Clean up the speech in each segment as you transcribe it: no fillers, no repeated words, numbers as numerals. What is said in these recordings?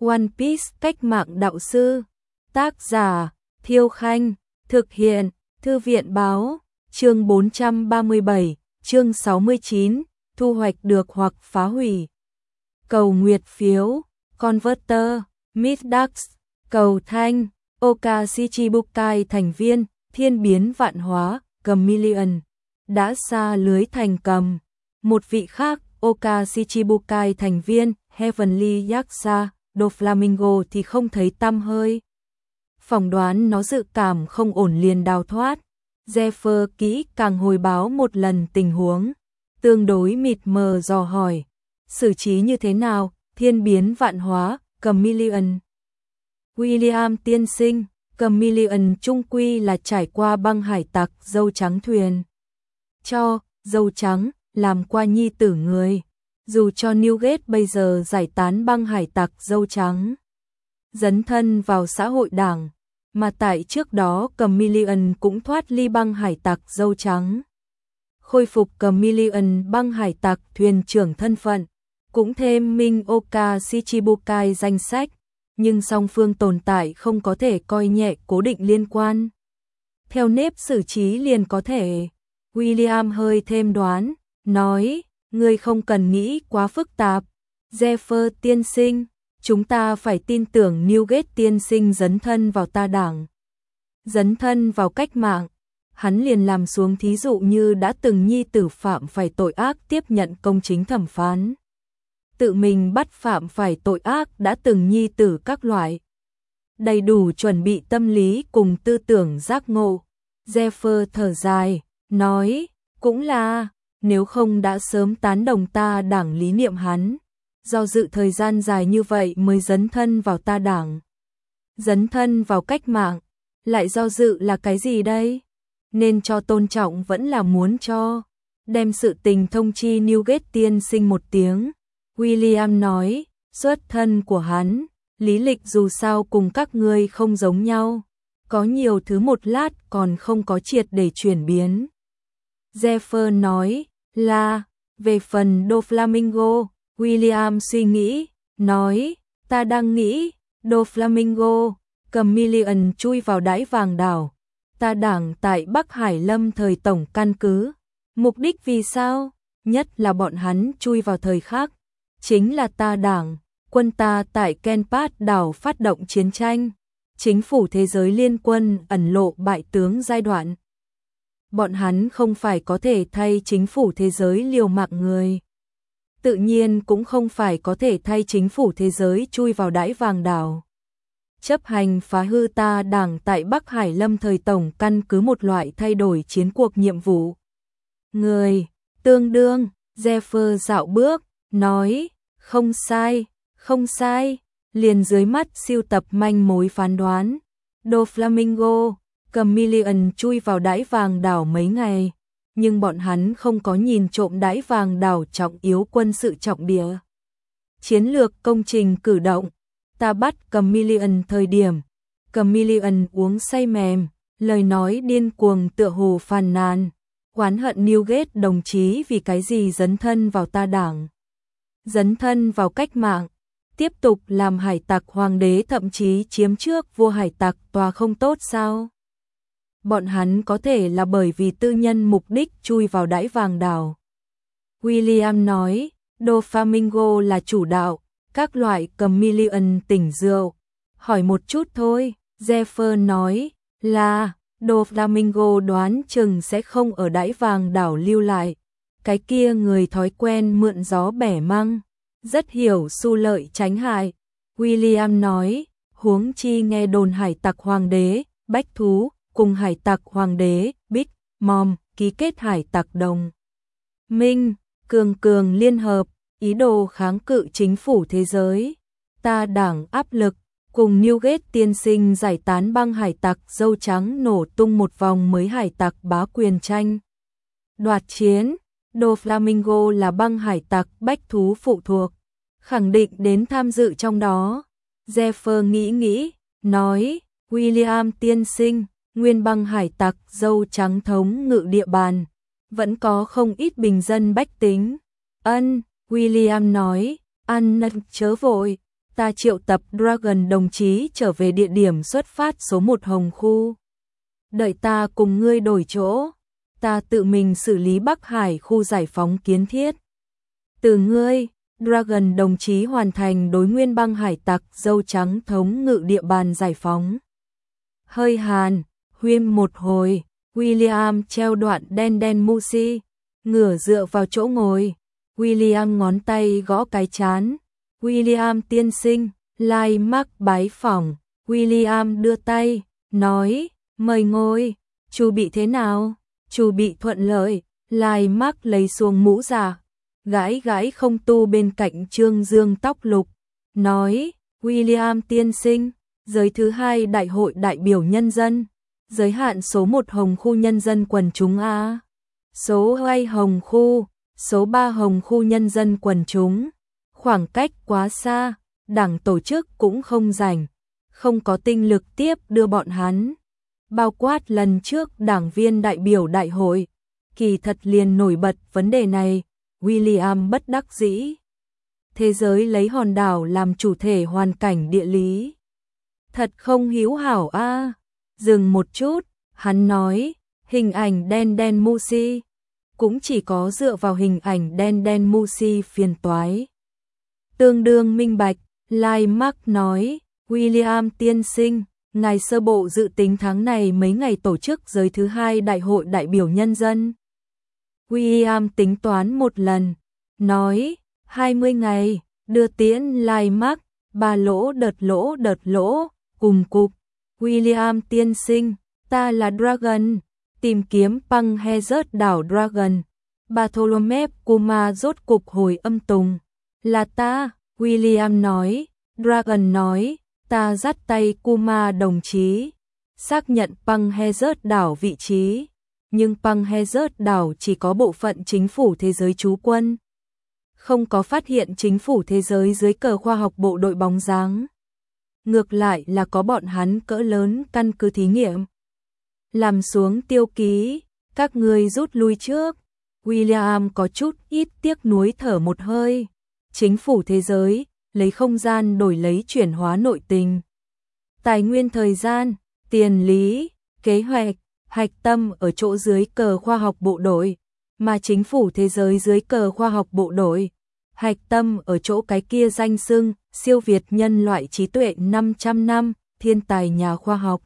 One Piece cách mạng đạo sư. Tác giả Thiêu Khanh. Thực hiện Thư viện Báo. Chương 437, chương 69, thu hoạch được hoặc phá hủy. Cầu nguyệt phiếu, Converter, Middax, cầu thanh, Oka Shichibukai thành viên, thiên biến vạn hóa, Chameleon, đã xa lưới thành cầm. Một vị khác, Oka Shichibukai thành viên, Heavenly Yakuza, Doflamingo thì không thấy tăm hơi. Phỏng đoán nó dự cảm không ổn liền đào thoát. Zephyr kỹ càng hồi báo một lần tình huống, tương đối mịt mờ dò hỏi, xử trí như thế nào, thiên biến vạn hóa, Chameleon. William tiên sinh, Chameleon trung quy là trải qua băng hải tặc dâu trắng thuyền. Cho, dâu trắng, làm qua nhi tử người. Dù cho Newgate bây giờ giải tán băng hải tặc dâu trắng, dấn thân vào xã hội đảng, mà tại trước đó Chameleon cũng thoát ly băng hải tặc dâu trắng. Khôi phục Chameleon băng hải tặc thuyền trưởng thân phận, cũng thêm Minh Oka Shichibukai danh sách, nhưng song phương tồn tại không có thể coi nhẹ cố định liên quan. Theo nếp xử trí liền có thể. William hơi thêm đoán, nói, ngươi không cần nghĩ quá phức tạp. Zephyr tiên sinh, chúng ta phải tin tưởng Newgate tiên sinh dấn thân vào ta đảng, dấn thân vào cách mạng. Hắn liền làm xuống thí dụ như đã từng nhi tử phạm phải tội ác tiếp nhận công chính thẩm phán, tự mình bắt phạm phải tội ác đã từng nhi tử các loại. Đầy đủ chuẩn bị tâm lý cùng tư tưởng giác ngộ. Zephyr thở dài, nói, cũng là, nếu không đã sớm tán đồng ta đảng lý niệm hắn. Do dự thời gian dài như vậy mới dấn thân vào ta đảng, dấn thân vào cách mạng, lại do dự là cái gì đây? Nên cho tôn trọng vẫn là muốn cho. Đem sự tình thông chi Newgate tiên sinh một tiếng. William nói, xuất thân của hắn, lý lịch dù sao cùng các ngươi không giống nhau, có nhiều thứ một lát còn không có triệt để chuyển biến. Zephyr nói, là, về phần Doflamingo. William suy nghĩ, nói, ta đang nghĩ, Doflamingo, Chameleon chui vào đáy vàng đảo, ta đảng tại Bắc Hải Lâm thời tổng căn cứ. Mục đích vì sao? Nhất là bọn hắn chui vào thời khác, chính là ta đảng, quân ta tại Kenpat đảo phát động chiến tranh, chính phủ thế giới liên quân ẩn lộ bại tướng giai đoạn. Bọn hắn không phải có thể thay chính phủ thế giới liều mạng người, tự nhiên cũng không phải có thể thay chính phủ thế giới chui vào đáy vàng đảo, chấp hành phá hư ta đảng tại Bắc Hải Lâm thời tổng căn cứ một loại thay đổi chiến cuộc nhiệm vụ. Người, tương đương, Zephyr dạo bước, nói, không sai, không sai, liền dưới mắt siêu tập manh mối phán đoán. Doflamingo, Chameleon chui vào đáy vàng đảo mấy ngày, nhưng bọn hắn không có nhìn trộm đáy vàng đảo trọng yếu quân sự trọng địa. Chiến lược công trình cử động, ta bắt Chameleon thời điểm, Chameleon uống say mềm, lời nói điên cuồng tựa hồ phàn nàn, oán hận Newgate đồng chí vì cái gì dấn thân vào ta đảng, dấn thân vào cách mạng, tiếp tục làm hải tặc hoàng đế thậm chí chiếm trước vua hải tặc tòa không tốt sao? Bọn hắn có thể là bởi vì tư nhân mục đích chui vào đáy vàng đảo. William nói, Doflamingo là chủ đạo, các loại Chameleon tỉnh rượu. Hỏi một chút thôi, Zephyr nói, là, Doflamingo đoán chừng sẽ không ở đáy vàng đảo lưu lại. Cái kia người thói quen mượn gió bẻ măng, rất hiểu xu lợi tránh hại. William nói, huống chi nghe đồn hải tặc hoàng đế, Bách Thú, cùng hải tặc hoàng đế, Big Mom, ký kết hải tặc đồng minh, cường liên hợp, ý đồ kháng cự chính phủ thế giới. Ta đảng áp lực, cùng Newgate tiên sinh giải tán băng hải tặc dâu trắng nổ tung một vòng mới hải tặc bá quyền tranh đoạt chiến. Doflamingo là băng hải tặc Bách Thú phụ thuộc, khẳng định đến tham dự trong đó. Zephyr nghĩ, nói, William tiên sinh, nguyên băng hải tặc dâu trắng thống ngự địa bàn, vẫn có không ít bình dân bách tính. William nói, chớ vội, ta triệu tập Dragon đồng chí trở về địa điểm xuất phát số 1 Hồng khu. Đợi ta cùng ngươi đổi chỗ, ta tự mình xử lý Bắc Hải khu giải phóng kiến thiết. Từ ngươi, Dragon đồng chí hoàn thành đối nguyên băng hải tặc dâu trắng thống ngự địa bàn giải phóng. Hơi hàn, huyên một hồi, William treo đoạn đen đen Musi, ngửa dựa vào chỗ ngồi. William ngón tay gõ cái chán. William tiên sinh, Lai Mark bái phỏng. William đưa tay, nói, mời ngồi. Chu bị thế nào? Chu bị thuận lợi. Lai Mark lấy xuống mũ giả, gãi gãi không tu bên cạnh Trương Dương tóc lục, nói, William tiên sinh, giới thứ 2 đại hội đại biểu nhân dân, giới hạn số 1 Hồng khu nhân dân quần chúng A, số 2 Hồng khu, số 3 Hồng khu nhân dân quần chúng. Khoảng cách quá xa, đảng tổ chức cũng không rảnh, không có tinh lực tiếp đưa bọn hắn. Bao quát lần trước đảng viên đại biểu đại hội, kỳ thật liền nổi bật vấn đề này. William bất đắc dĩ. Thế giới lấy hòn đảo làm chủ thể hoàn cảnh địa lý. Thật không hữu hảo a. Dừng một chút, hắn nói, hình ảnh đen đen Musi. Cũng chỉ có dựa vào hình ảnh đen đen Musi phiền toái. Tương đương minh bạch, Lai Mark nói, William tiên sinh, ngài sơ bộ dự tính tháng này mấy ngày tổ chức giới thứ 2 đại hội đại biểu nhân dân. William tính toán một lần, nói, 20 ngày, đưa tiễn Lai Mark, 3 lỗ đợt lỗ, cùng cục. William tiên sinh, ta là Dragon, tìm kiếm băng he rớt đảo Dragon. Bartholomew Kuma rốt cục hồi âm tùng. Là ta, William nói. Dragon nói, ta dắt tay Kuma đồng chí, xác nhận băng he rớt đảo vị trí. Nhưng băng he rớt đảo chỉ có bộ phận chính phủ thế giới trú quân. Không có phát hiện chính phủ thế giới dưới cờ khoa học bộ đội bóng dáng. Ngược lại là có bọn hắn cỡ lớn căn cứ thí nghiệm. Làm xuống tiêu ký, các ngươi rút lui trước. William có chút ít tiếc nuối thở một hơi. Chính phủ thế giới, lấy không gian đổi lấy chuyển hóa nội tình. Tài nguyên thời gian, tiền lý, kế hoạch, hạch tâm ở chỗ dưới cờ khoa học bộ đội, mà chính phủ thế giới dưới cờ khoa học bộ đội. Hạch tâm ở chỗ cái kia danh xưng, siêu việt nhân loại trí tuệ 500 năm, thiên tài nhà khoa học.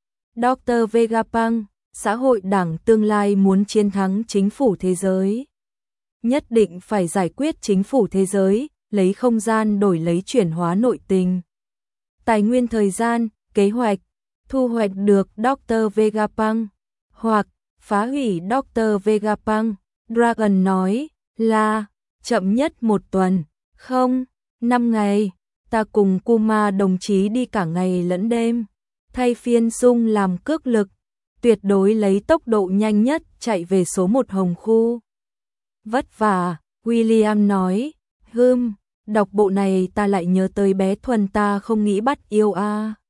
Dr. Vegapunk, xã hội đảng tương lai muốn chiến thắng chính phủ thế giới. Nhất định phải giải quyết chính phủ thế giới, lấy không gian đổi lấy chuyển hóa nội tình. Tài nguyên thời gian, kế hoạch, thu hoạch được Dr. Vegapunk, hoặc phá hủy Dr. Vegapunk. Dragon nói là chậm nhất 1 tuần, không, 5 ngày, ta cùng Kuma đồng chí đi cả ngày lẫn đêm, thay phiên sung làm cước lực, tuyệt đối lấy tốc độ nhanh nhất chạy về số 1 Hồng khu. Vất vả, William nói, đọc bộ này ta lại nhớ tới bé Thuần ta không nghĩ bắt yêu a.